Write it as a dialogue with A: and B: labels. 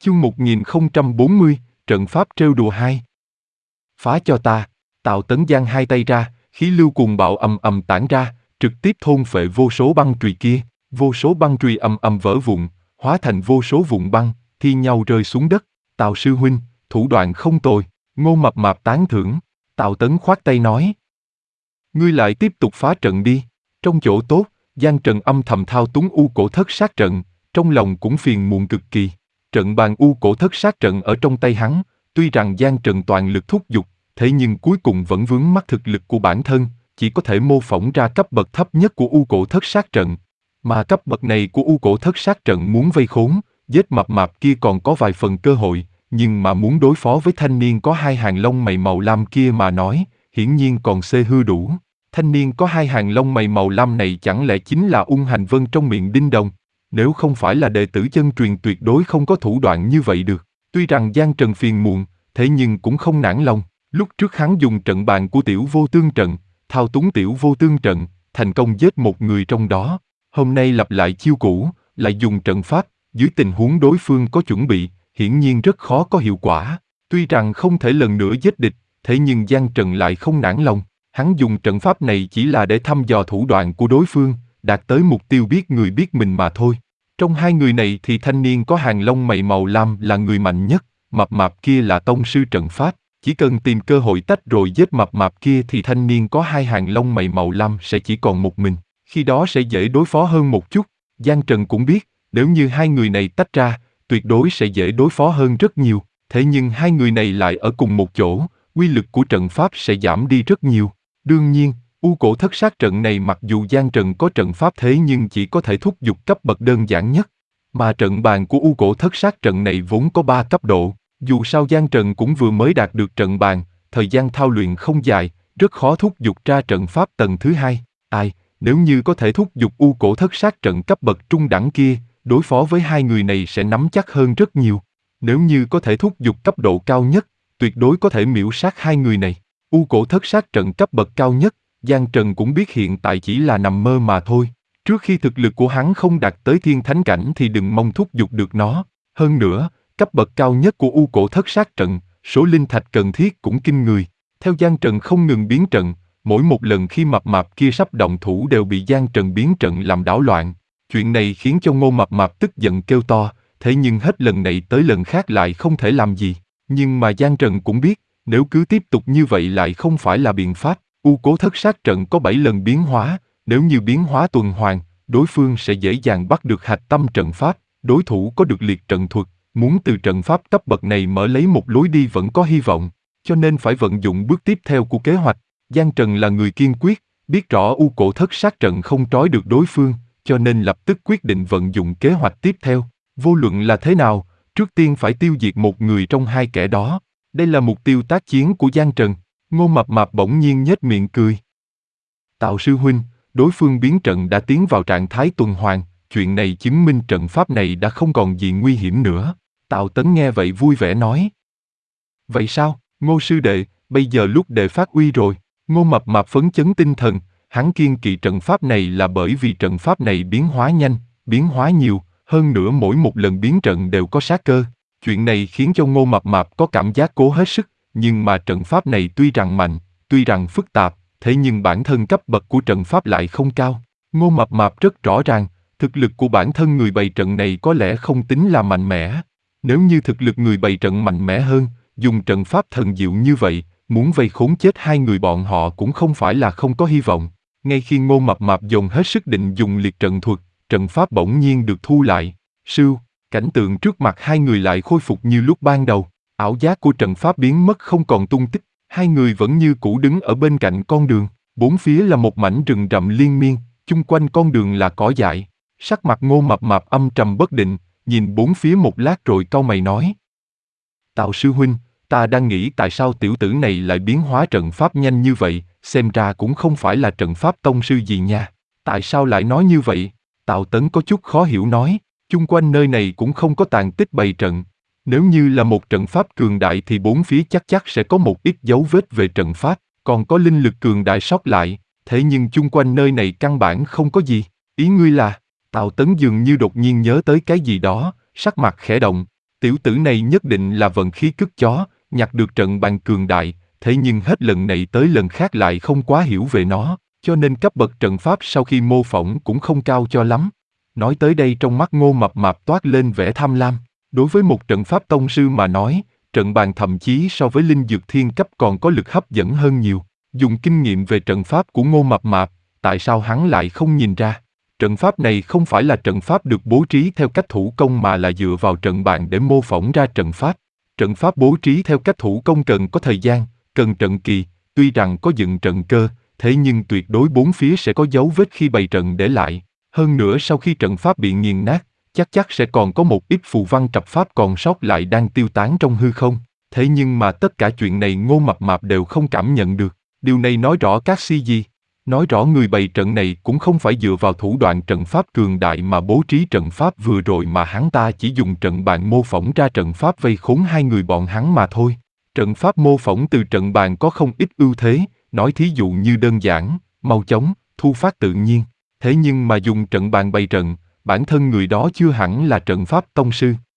A: Chương 1040, trận pháp trêu đùa 2. Phá cho ta! Tào Tấn giang hai tay ra, khí lưu cuồng bạo ầm ầm tản ra, trực tiếp thôn phệ vô số băng chùy kia. Vô số băng chùy ầm ầm vỡ vụn, hóa thành vô số vụn băng, thi nhau rơi xuống đất. Tào sư huynh, thủ đoạn không tồi. Ngô Mập Mạp tán thưởng. Tào Tấn khoát tay nói: ngươi lại tiếp tục phá trận đi. Trong chỗ tốt, Giang Trần âm thầm thao túng u cổ thất sát trận, trong lòng cũng phiền muộn cực kỳ. Trận bàn u cổ thất sát trận ở trong tay hắn, tuy rằng Giang Trần toàn lực thúc giục, thế nhưng cuối cùng vẫn vướng mắc thực lực của bản thân, chỉ có thể mô phỏng ra cấp bậc thấp nhất của u cổ thất sát trận. Mà cấp bậc này của u cổ thất sát trận muốn vây khốn, giết Mập Mạp kia còn có vài phần cơ hội, nhưng mà muốn đối phó với thanh niên có hai hàng lông mày màu lam kia mà nói, hiển nhiên còn xê hư đủ. Thanh niên có hai hàng lông mày màu lam này chẳng lẽ chính là Ung Hành Vân trong miệng Đinh Đồng? Nếu không phải là đệ tử chân truyền tuyệt đối không có thủ đoạn như vậy được. Tuy rằng Giang Trần phiền muộn, thế nhưng cũng không nản lòng. Lúc trước hắn dùng trận bàn của Tiểu Vô Tương trận, thao túng Tiểu Vô Tương trận, thành công giết một người trong đó. Hôm nay lặp lại chiêu cũ, lại dùng trận pháp, dưới tình huống đối phương có chuẩn bị, hiển nhiên rất khó có hiệu quả. Tuy rằng không thể lần nữa giết địch, thế nhưng Giang Trần lại không nản lòng. Hắn dùng trận pháp này chỉ là để thăm dò thủ đoạn của đối phương, đạt tới mục tiêu biết người biết mình mà thôi. Trong hai người này thì thanh niên có hàng lông mày màu lam là người mạnh nhất, Mập Mạp kia là tông sư trận pháp. Chỉ cần tìm cơ hội tách rồi giết Mập Mạp kia thì thanh niên có hai hàng lông mày màu lam sẽ chỉ còn một mình, khi đó sẽ dễ đối phó hơn một chút. Giang Trần cũng biết, nếu như hai người này tách ra, tuyệt đối sẽ dễ đối phó hơn rất nhiều. Thế nhưng hai người này lại ở cùng một chỗ, uy lực của trận pháp sẽ giảm đi rất nhiều. Đương nhiên, u cổ thất sát trận này mặc dù Giang Trần có trận pháp thế nhưng chỉ có thể thúc giục cấp bậc đơn giản nhất. Mà trận bàn của u cổ thất sát trận này vốn có 3 cấp độ. Dù sao Giang Trần cũng vừa mới đạt được trận bàn, thời gian thao luyện không dài, rất khó thúc giục ra trận pháp tầng thứ 2. Nếu như có thể thúc giục u cổ thất sát trận cấp bậc trung đẳng kia, đối phó với hai người này sẽ nắm chắc hơn rất nhiều. Nếu như có thể thúc giục cấp độ cao nhất, tuyệt đối có thể miễu sát hai người này. U cổ thất sát trận cấp bậc cao nhất, Giang Trần cũng biết hiện tại chỉ là nằm mơ mà thôi. Trước khi thực lực của hắn không đạt tới thiên thánh cảnh thì đừng mong thúc giục được nó. Hơn nữa, cấp bậc cao nhất của u cổ thất sát trận, số linh thạch cần thiết cũng kinh người. Theo Giang Trần không ngừng biến trận, mỗi một lần khi Mập Mạp kia sắp động thủ đều bị Giang Trần biến trận làm đảo loạn. Chuyện này khiến cho Ngô Mập Mạp tức giận kêu to, thế nhưng hết lần này tới lần khác lại không thể làm gì. Nhưng mà Giang Trần cũng biết, nếu cứ tiếp tục như vậy lại không phải là biện pháp. U cổ thất sát trận có 7 lần biến hóa, nếu như biến hóa tuần hoàn, đối phương sẽ dễ dàng bắt được hạch tâm trận pháp. Đối thủ có được liệt trận thuật, muốn từ trận pháp cấp bậc này mở lấy một lối đi vẫn có hy vọng, cho nên phải vận dụng bước tiếp theo của kế hoạch. Giang Trần là người kiên quyết, biết rõ u cổ thất sát trận không trói được đối phương, cho nên lập tức quyết định vận dụng kế hoạch tiếp theo. Vô luận là thế nào, trước tiên phải tiêu diệt một người trong hai kẻ đó. Đây là mục tiêu tác chiến của Giang Trần. Ngô Mập Mạp bỗng nhiên nhếch miệng cười. Tào sư huynh, đối phương biến trận đã tiến vào trạng thái tuần hoàn, chuyện này chứng minh trận pháp này đã không còn gì nguy hiểm nữa. Tào Tấn nghe vậy vui vẻ nói. Vậy sao, Ngô sư đệ, bây giờ lúc đệ phát uy rồi. Ngô Mập Mạp phấn chấn tinh thần, hắn kiêng kỵ trận pháp này là bởi vì trận pháp này biến hóa nhanh, biến hóa nhiều, hơn nữa mỗi một lần biến trận đều có sát cơ. Chuyện này khiến cho Ngô Mập Mạp có cảm giác cố hết sức, nhưng mà trận pháp này tuy rằng mạnh, tuy rằng phức tạp, thế nhưng bản thân cấp bậc của trận pháp lại không cao. Ngô Mập Mạp rất rõ ràng, thực lực của bản thân người bày trận này có lẽ không tính là mạnh mẽ. Nếu như thực lực người bày trận mạnh mẽ hơn, dùng trận pháp thần diệu như vậy, muốn vây khốn chết hai người bọn họ cũng không phải là không có hy vọng. Ngay khi Ngô Mập Mạp dồn hết sức định dùng liệt trận thuật, trận pháp bỗng nhiên được thu lại. Sưu, cảnh tượng trước mặt hai người lại khôi phục như lúc ban đầu. Ảo giác của trận pháp biến mất không còn tung tích, hai người vẫn như cũ đứng ở bên cạnh con đường. Bốn phía là một mảnh rừng rậm liên miên, chung quanh con đường là cỏ dại. Sắc mặt Ngô Mập Mạp âm trầm bất định, nhìn bốn phía một lát rồi cau mày nói. Tào sư huynh, ta đang nghĩ tại sao tiểu tử này lại biến hóa trận pháp nhanh như vậy, xem ra cũng không phải là trận pháp tông sư gì nha. Tại sao lại nói như vậy? Tào Tấn có chút khó hiểu nói, chung quanh nơi này cũng không có tàn tích bày trận. Nếu như là một trận pháp cường đại thì bốn phía chắc sẽ có một ít dấu vết về trận pháp, còn có linh lực cường đại sót lại, thế nhưng chung quanh nơi này căn bản không có gì. Ý ngươi là, Tào Tấn dường như đột nhiên nhớ tới cái gì đó, sắc mặt khẽ động. Tiểu tử này nhất định là vận khí cứt chó, nhặt được trận bàn cường đại, thế nhưng hết lần này tới lần khác lại không quá hiểu về nó, cho nên cấp bậc trận pháp sau khi mô phỏng cũng không cao cho lắm. Nói tới đây trong mắt Ngô Mập Mạp toát lên vẻ tham lam. Đối với một trận pháp tông sư mà nói, trận bàn thậm chí so với linh dược thiên cấp còn có lực hấp dẫn hơn nhiều. Dùng kinh nghiệm về trận pháp của Ngô Mập Mạp, tại sao hắn lại không nhìn ra? Trận pháp này không phải là trận pháp được bố trí theo cách thủ công mà là dựa vào trận bàn để mô phỏng ra trận pháp. Trận pháp bố trí theo cách thủ công cần có thời gian, cần trận kỳ, tuy rằng có dựng trận cơ, thế nhưng tuyệt đối bốn phía sẽ có dấu vết khi bày trận để lại. Hơn nữa sau khi trận pháp bị nghiền nát, chắc sẽ còn có một ít phù văn trập pháp còn sót lại đang tiêu tán trong hư không. Thế nhưng mà tất cả chuyện này Ngô Mập Mạp đều không cảm nhận được. Điều này nói rõ các si gì? Nói rõ người bày trận này cũng không phải dựa vào thủ đoạn trận pháp cường đại mà bố trí trận pháp vừa rồi mà hắn ta chỉ dùng trận bàn mô phỏng ra trận pháp vây khốn hai người bọn hắn mà thôi. Trận pháp mô phỏng từ trận bàn có không ít ưu thế, nói thí dụ như đơn giản, mau chóng, thu phát tự nhiên. Thế nhưng mà dùng trận bàn bày trận, bản thân người đó chưa hẳn là trận pháp tông sư.